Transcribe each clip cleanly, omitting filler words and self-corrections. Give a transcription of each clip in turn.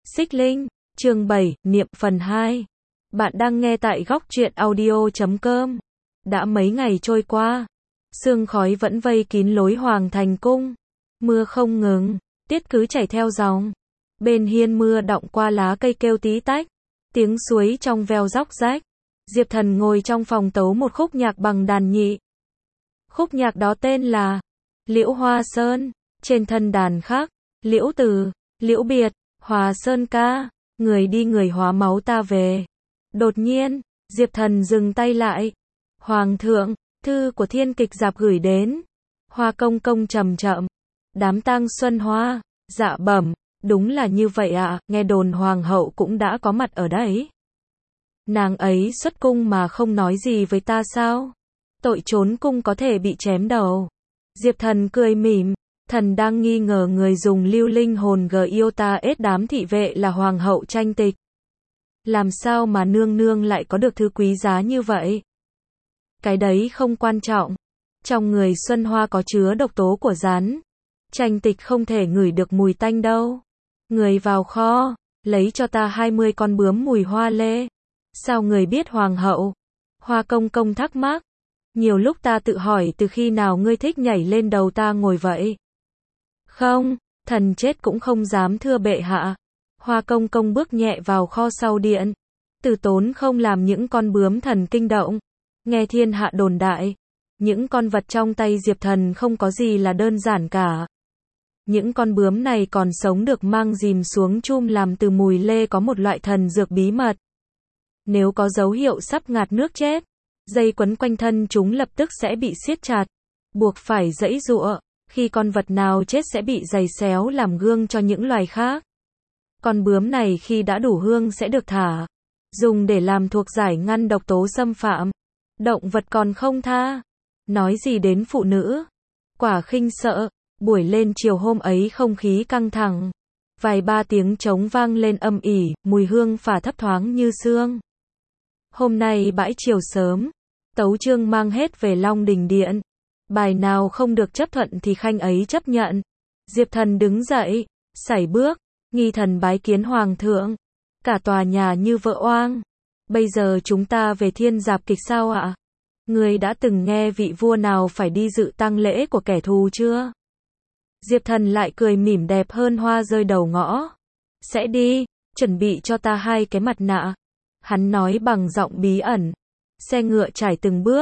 Xích Linh, chương 7, Niệm phần 2. Bạn đang nghe tại góc truyện audio.com. Đã mấy ngày trôi qua, sương khói vẫn vây kín lối Hoàng Thành Cung. Mưa không ngừng, tiết cứ chảy theo dòng. Bên hiên mưa đọng qua lá cây kêu tí tách. Tiếng suối trong veo róc rách. Diệp Thần ngồi trong phòng tấu một khúc nhạc bằng đàn nhị. Khúc nhạc đó tên là Liễu Hoa Sơn. Trên thân đàn khắc Liễu Từ, Liễu Biệt, Hòa Sơn ca, người đi người hóa máu ta về. Đột nhiên, Diệp Thần dừng tay lại. Hoàng thượng, thư của Thiên Kịch Dạp gửi đến. Hoa công công chậm chậm. Đám tang Xuân Hoa. Dạ bẩm, đúng là như vậy ạ, nghe đồn hoàng hậu cũng đã có mặt ở đấy. Nàng ấy xuất cung mà không nói gì với ta sao? Tội trốn cung có thể bị chém đầu. Diệp Thần cười mỉm. Thần đang nghi ngờ người dùng lưu linh hồn Giota ết đám thị vệ là hoàng hậu Tranh Tịch. Làm sao mà nương nương lại có được thứ quý giá như vậy? Cái đấy không quan trọng. Trong người Xuân Hoa có chứa độc tố của rắn. Tranh Tịch không thể ngửi được mùi tanh đâu. Người vào kho, lấy cho ta 20 con bướm mùi hoa lê. Sao người biết hoàng hậu? Hoa công công thắc mắc. Nhiều lúc ta tự hỏi từ khi nào ngươi thích nhảy lên đầu ta ngồi vậy? Không, thần chết cũng không dám thưa bệ hạ. Hoa công công bước nhẹ vào kho sau điện. Từ Tốn không làm những con bướm thần kinh động. Nghe thiên hạ đồn đại. Những con vật trong tay Diệp Thần không có gì là đơn giản cả. Những con bướm này còn sống được mang dìm xuống chum làm từ mùi lê có một loại thần dược bí mật. Nếu có dấu hiệu sắp ngạt nước chết, dây quấn quanh thân chúng lập tức sẽ bị siết chặt, buộc phải giãy giụa. Khi con vật nào chết sẽ bị giày xéo làm gương cho những loài khác. Con bướm này khi đã đủ hương sẽ được thả, dùng để làm thuốc giải ngăn độc tố xâm phạm. Động vật còn không tha. Nói gì đến phụ nữ? Quả khinh sợ. Buổi lên chiều hôm ấy không khí căng thẳng. Vài ba tiếng trống vang lên âm ỉ, mùi hương phả thấp thoáng như sương. Hôm nay bãi chiều sớm, tấu chương mang hết về Long Đình Điện. Bài nào không được chấp thuận thì khanh ấy chấp nhận. Diệp Thần đứng dậy, sải bước, nghi thần bái kiến hoàng thượng. Cả tòa nhà như vỡ oang. Bây giờ chúng ta về Thiên Dạp Kịch sao ạ? Người đã từng nghe vị vua nào phải đi dự tang lễ của kẻ thù chưa? Diệp Thần lại cười mỉm đẹp hơn hoa rơi đầu ngõ. Sẽ đi, chuẩn bị cho ta 2 cái mặt nạ. Hắn nói bằng giọng bí ẩn. Xe ngựa trải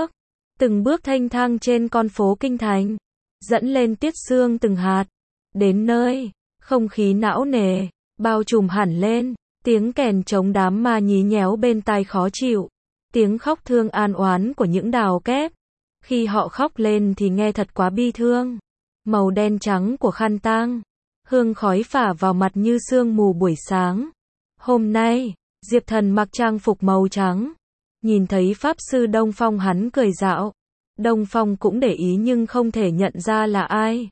từng bước thanh thang trên con phố kinh thành, dẫn lên tiết sương từng hạt. Đến nơi, không khí não nề, bao trùm hẳn lên, tiếng kèn trống đám ma nhí nhéo bên tai khó chịu, tiếng khóc thương an oán của những đào kép. Khi họ khóc lên thì nghe thật quá bi thương. Màu đen trắng của khăn tang, hương khói phả vào mặt như sương mù buổi sáng. Hôm nay, Diệp Thần mặc trang phục màu trắng. Nhìn thấy Pháp Sư Đông Phong hắn cười rạo. Đông Phong cũng để ý nhưng không thể nhận ra là ai.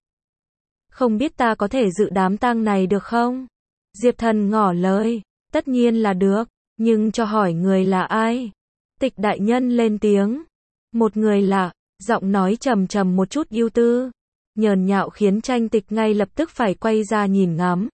Không biết ta có thể dự đám tang này được không? Diệp Thần ngỏ lời. Tất nhiên là được, nhưng cho hỏi người là ai? Tịch đại nhân lên tiếng. Một người lạ, giọng nói trầm trầm một chút ưu tư, nhờn nhạo khiến Tranh Tịch ngay lập tức phải quay ra nhìn ngắm.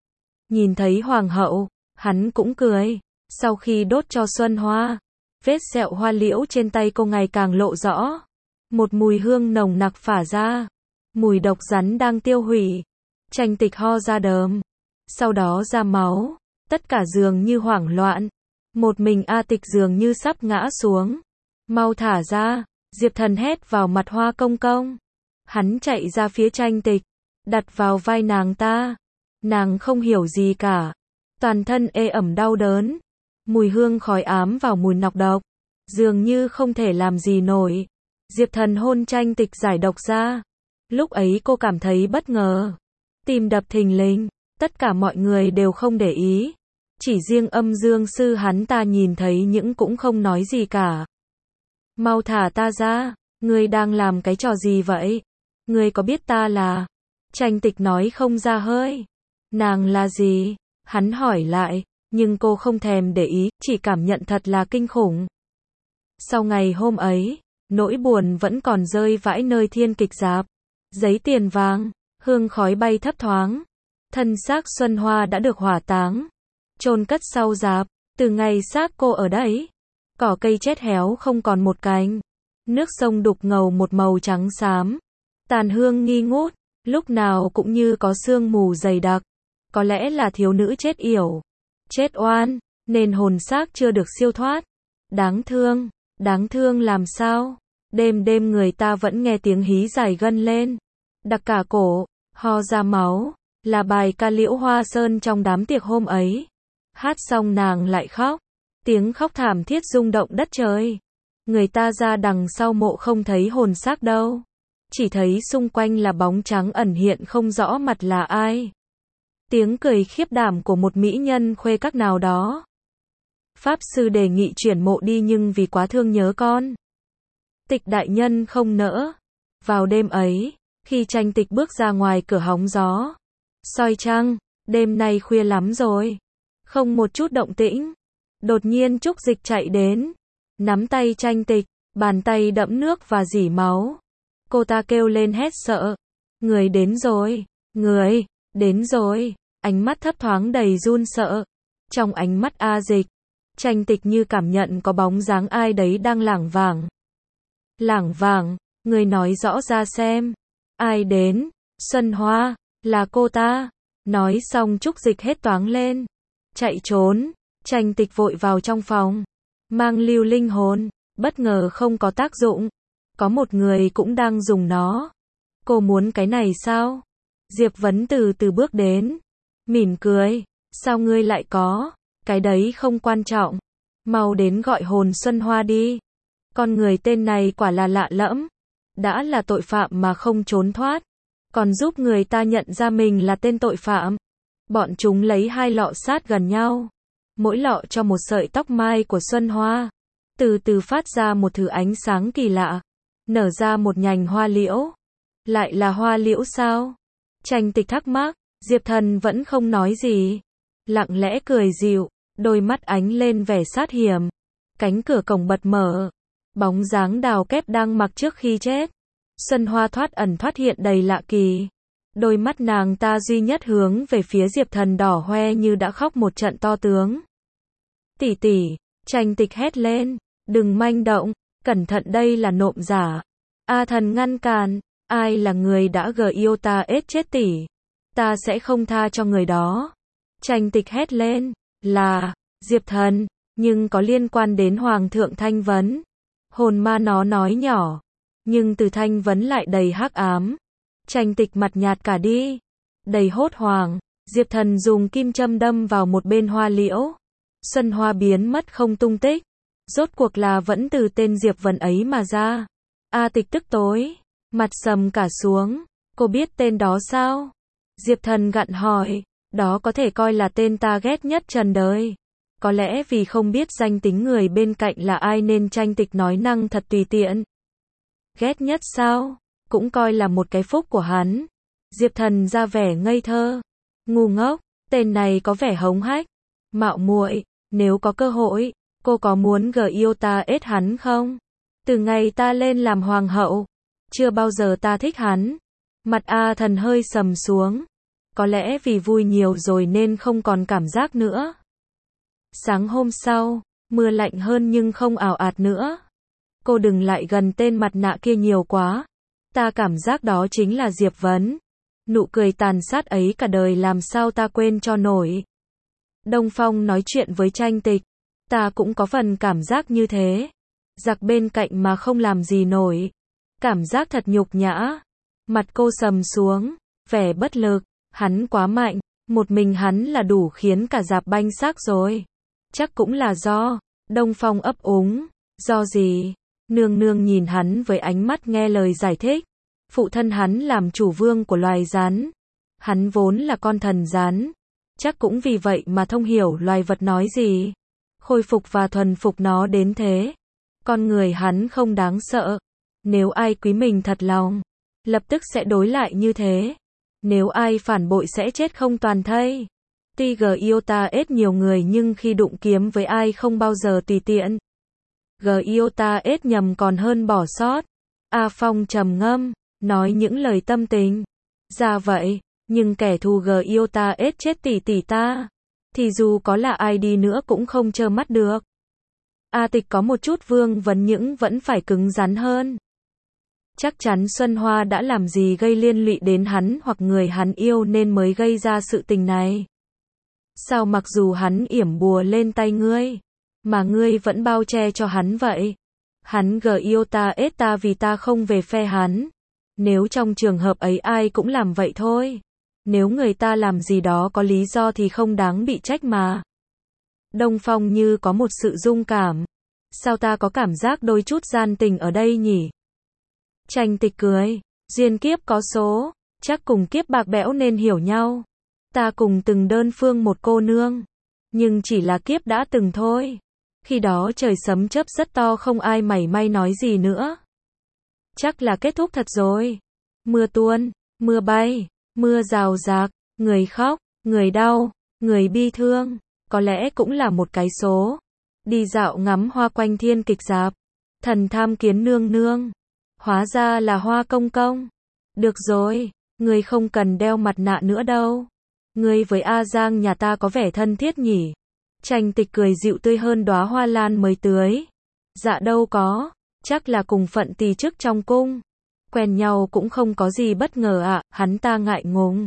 Nhìn thấy hoàng hậu, hắn cũng cười. Sau khi đốt cho Xuân Hoa, vết sẹo hoa liễu trên tay cô ngày càng lộ rõ. Một mùi hương nồng nặc phả ra. Mùi độc rắn đang tiêu hủy. Tranh Tịch ho ra đờm. Sau đó ra máu. Tất cả dường như hoảng loạn. Một mình A Tịch dường như sắp ngã xuống. Mau thả ra. Diệp Thần hét vào mặt Hoa công công. Hắn chạy ra phía Tranh Tịch, đặt vào vai nàng ta. Nàng không hiểu gì cả. Toàn thân ê ẩm đau đớn. Mùi hương khói ám vào mùi nọc độc. Dường như không thể làm gì nổi. Diệp Thần hôn Tranh Tịch giải độc ra. Lúc ấy cô cảm thấy bất ngờ. Tim đập thình lình. Tất cả mọi người đều không để ý. Chỉ riêng Âm Dương sư hắn ta nhìn thấy những cũng không nói gì cả. Mau thả ta ra. Ngươi đang làm cái trò gì vậy? Ngươi có biết ta là? Tranh Tịch nói không ra hơi. Nàng là gì? Hắn hỏi lại. Nhưng cô không thèm để ý, chỉ cảm nhận thật là kinh khủng. Sau ngày hôm ấy, nỗi buồn vẫn còn rơi vãi nơi Thiên Kịch Dạp. Giấy tiền vàng, hương khói bay thấp thoáng. Thân xác Xuân Hoa đã được hỏa táng. chôn cất sau rạp. Từ ngày xác cô ở đấy, cỏ cây chết héo không còn một cành. Nước sông đục ngầu một màu trắng xám. Tàn hương nghi ngút, lúc nào cũng như có sương mù dày đặc. Có lẽ là thiếu nữ chết yểu, chết oan, nên hồn xác chưa được siêu thoát. Đáng thương làm sao? Đêm đêm người ta vẫn nghe tiếng hí dài gân lên. Đặc cả cổ, ho ra máu, là bài ca Liễu Hoa Sơn trong đám tiệc hôm ấy. Hát xong nàng lại khóc. Tiếng khóc thảm thiết rung động đất trời. Người ta ra đằng sau mộ không thấy hồn xác đâu. Chỉ thấy xung quanh là bóng trắng ẩn hiện không rõ mặt là ai. Tiếng cười khiếp đảm của một mỹ nhân khuê các nào đó. Pháp sư đề nghị chuyển mộ đi nhưng vì quá thương nhớ con. Tịch đại nhân không nỡ. Vào đêm ấy, khi Tranh Tịch bước ra ngoài cửa hóng gió, soi trăng, đêm nay khuya lắm rồi. Không một chút động tĩnh. Đột nhiên Trúc Dịch chạy đến, nắm tay Tranh Tịch, bàn tay đẫm nước và rỉ máu. Cô ta kêu lên hét sợ. Người đến rồi, người, đến rồi. Ánh mắt thấp thoáng đầy run sợ. Trong ánh mắt A Dịch, Tranh Tịch như cảm nhận có bóng dáng ai đấy đang lảng vảng. Lảng vảng, người nói rõ ra xem. Ai đến? Xuân Hoa, là cô ta. Nói xong Trúc Dịch hết toáng lên. Chạy trốn, Tranh Tịch vội vào trong phòng. Mang lưu linh hồn, bất ngờ không có tác dụng. Có một người cũng đang dùng nó. Cô muốn cái này sao? Diệp Vấn từ từ bước đến. Mỉm cười. Sao ngươi lại có? Cái đấy không quan trọng. Mau đến gọi hồn Xuân Hoa đi. Con người tên này quả là lạ lẫm. Đã là tội phạm mà không trốn thoát. Còn giúp người ta nhận ra mình là tên tội phạm. Bọn chúng lấy 2 lọ sát gần nhau. Mỗi lọ cho một sợi tóc mai của Xuân Hoa. Từ từ phát ra một thứ ánh sáng kỳ lạ. Nở ra một nhành hoa liễu. Lại là hoa liễu sao? Tranh Tịch thắc mắc. Diệp Thần vẫn không nói gì. Lặng lẽ cười dịu. Đôi mắt ánh lên vẻ sát hiểm. Cánh cửa cổng bật mở. Bóng dáng Đào Kép đang mặc trước khi chết. Xuân Hoa thoát ẩn thoát hiện đầy lạ kỳ. Đôi mắt nàng ta duy nhất hướng về phía Diệp Thần đỏ hoe như đã khóc một trận to tướng. Tỷ tỷ, Tranh Tịch hét lên. Đừng manh động, cẩn thận đây là nộm giả. A Thần ngăn cản. Ai là người đã yêu ta ết chết tỷ? Ta sẽ không tha cho người đó. Tranh Tịch hét lên. Là Diệp Thần, nhưng có liên quan đến Hoàng thượng Thanh Vấn. Hồn ma nó nói nhỏ, nhưng từ Thanh Vấn lại đầy hắc ám. Tranh Tịch mặt nhạt cả đi, đầy hốt hoảng. Diệp Thần dùng kim châm đâm vào một bên hoa liễu. Xuân Hoa biến mất không tung tích. Rốt cuộc là vẫn từ tên Diệp Vấn ấy mà ra. A Tịch tức tối, mặt sầm cả xuống. Cô biết tên đó sao? Diệp Thần gặn hỏi. Đó có thể coi là tên ta ghét nhất trần đời. Có lẽ vì không biết danh tính người bên cạnh là ai nên Tranh Tịch nói năng thật tùy tiện. Ghét nhất sao? Cũng coi là một cái phúc của hắn. Diệp Thần ra vẻ ngây thơ. Ngu ngốc, tên này có vẻ hống hách. Mạo muội, nếu có cơ hội, cô có muốn yêu ta ết hắn không? Từ ngày ta lên làm hoàng hậu, chưa bao giờ ta thích hắn. Mặt A Thần hơi sầm xuống. Có lẽ vì vui nhiều rồi nên không còn cảm giác nữa. Sáng hôm sau, mưa lạnh hơn nhưng không ảo ạt nữa. Cô đừng lại gần tên mặt nạ kia nhiều quá. Ta cảm giác đó chính là Diệp Vấn. Nụ cười tàn sát ấy cả đời làm sao ta quên cho nổi. Đông Phong nói chuyện với Tranh Tịch. Ta cũng có phần cảm giác như thế. Giặc bên cạnh mà không làm gì nổi. Cảm giác thật nhục nhã. Mặt cô sầm xuống, vẻ bất lực. Hắn quá mạnh, một mình hắn là đủ khiến cả dạp banh xác rồi. Chắc cũng là do. Đông Phong ấp úng. Do gì? Nương nương nhìn hắn với ánh mắt nghe lời giải thích. Phụ thân hắn làm chủ vương của loài rắn. Hắn vốn là con thần rắn. Chắc cũng vì vậy mà thông hiểu loài vật nói gì. Khôi phục và thuần phục nó đến thế. Con người hắn không đáng sợ. Nếu ai quý mình thật lòng, lập tức sẽ đối lại như thế. Nếu ai phản bội sẽ chết không toàn thây. Tuy yêu ta ết nhiều người nhưng khi đụng kiếm với ai không bao giờ tùy tiện. Yêu ta ết nhầm còn hơn bỏ sót. A Phong trầm ngâm, nói những lời tâm tình. Ra vậy, nhưng kẻ thù yêu ta ết chết tỷ tỷ ta. thì dù có là ai đi nữa cũng không trơ mắt được. A Tịch có một chút vương vấn nhưng vẫn phải cứng rắn hơn. Chắc chắn Xuân Hoa đã làm gì gây liên lụy đến hắn hoặc người hắn yêu nên mới gây ra sự tình này. Sao mặc dù hắn yểm bùa lên tay ngươi, mà ngươi vẫn bao che cho hắn vậy? Hắn yêu ta ết ta vì ta không về phe hắn. Nếu trong trường hợp ấy ai cũng làm vậy thôi. Nếu người ta làm gì đó có lý do thì không đáng bị trách mà. Đông Phong như có một sự rung cảm. Sao ta có cảm giác đôi chút gian tình ở đây nhỉ? Tranh Tịch cười. Duyên kiếp có số, chắc cùng kiếp bạc bẽo nên hiểu nhau. Ta cùng từng đơn phương một cô nương. Nhưng chỉ là kiếp đã từng thôi. Khi đó trời sấm chớp rất to không ai mảy may nói gì nữa. Chắc là kết thúc thật rồi. Mưa tuôn, mưa bay, mưa rào rạc, người khóc, người đau, người bi thương. Có lẽ cũng là một cái số. Đi dạo ngắm hoa quanh thiên kịch dạp. Thần tham kiến nương nương. Hóa ra là Hoa công công. Được rồi, ngươi không cần đeo mặt nạ nữa đâu. Ngươi với A Giang nhà ta có vẻ thân thiết nhỉ? Tranh Tịch cười dịu tươi hơn đóa hoa lan mới tưới. Dạ đâu có, chắc là cùng phận tỳ chức trong cung. Quen nhau cũng không có gì bất ngờ ạ, hắn ta ngại ngùng.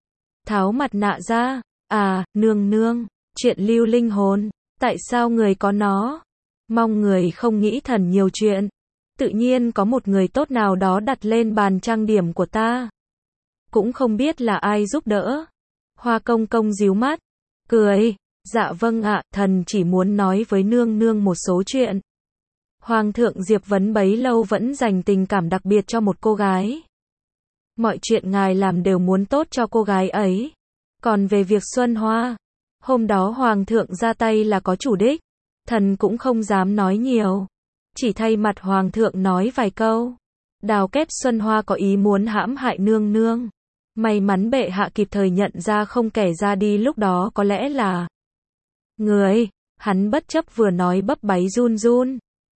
Tháo mặt nạ ra, à, nương nương, chuyện lưu linh hồn, tại sao người có nó? Mong người không nghĩ thần nhiều chuyện. Tự nhiên có một người tốt nào đó đặt lên bàn trang điểm của ta. Cũng không biết là ai giúp đỡ. Hoa công công díu mắt, cười. Dạ vâng ạ, thần chỉ muốn nói với nương nương một số chuyện. Hoàng thượng Diệp Vấn bấy lâu vẫn dành tình cảm đặc biệt cho một cô gái. Mọi chuyện ngài làm đều muốn tốt cho cô gái ấy. Còn về việc Xuân Hoa, hôm đó Hoàng thượng ra tay là có chủ đích. Thần cũng không dám nói nhiều. Chỉ thay mặt Hoàng thượng nói vài câu. Đào Kép Xuân Hoa có ý muốn hãm hại nương nương. May mắn bệ hạ kịp thời nhận ra không kẻ ra đi lúc đó có lẽ là người. Hắn bất chấp vừa nói bấp báy run run.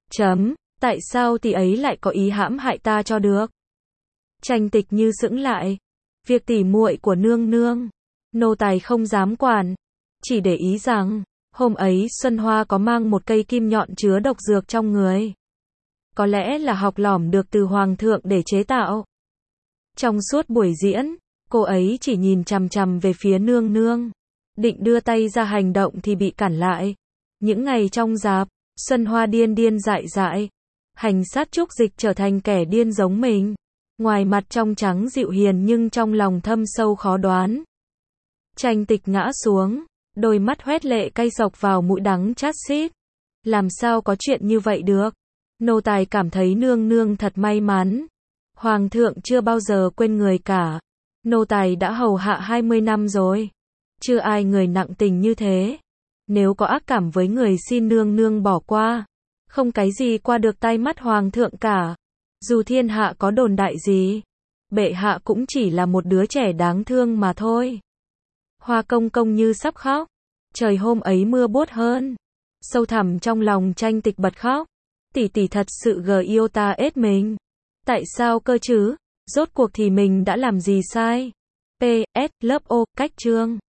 Tại sao tỷ ấy lại có ý hãm hại ta cho được? Tranh Tịch như sững lại. Việc tỉ muội của nương nương, nô tài không dám quản. Chỉ để ý rằng, hôm ấy Xuân Hoa có mang một cây kim nhọn chứa độc dược trong người. Có lẽ là học lỏm được từ Hoàng thượng để chế tạo. Trong suốt buổi diễn, cô ấy chỉ nhìn chằm chằm về phía nương nương. Định đưa tay ra hành động thì bị cản lại. Những ngày trong dạp, Xuân Hoa điên điên dại dại. Hành sát Trúc Dịch trở thành kẻ điên giống mình. Ngoài mặt trong trắng dịu hiền nhưng trong lòng thâm sâu khó đoán. Tranh Tịch ngã xuống, đôi mắt hoét lệ cay sộc vào mũi đắng chát xít. Làm sao có chuyện như vậy được? Nô tài cảm thấy nương nương thật may mắn. Hoàng thượng chưa bao giờ quên người cả. Nô tài đã hầu hạ 20 năm rồi. Chưa ai người nặng tình như thế. Nếu có ác cảm với người xin nương nương bỏ qua. Không cái gì qua được tay mắt Hoàng thượng cả. Dù thiên hạ có đồn đại gì, bệ hạ cũng chỉ là một đứa trẻ đáng thương mà thôi. Hoa công công như sắp khóc. Trời hôm ấy mưa buốt hơn. Sâu thẳm trong lòng Tranh Tịch bật khóc. Tỷ tỷ thật sự yêu ta ết mình. Tại sao cơ chứ? Rốt cuộc thì mình đã làm gì sai? PS, lớp O, cách chương.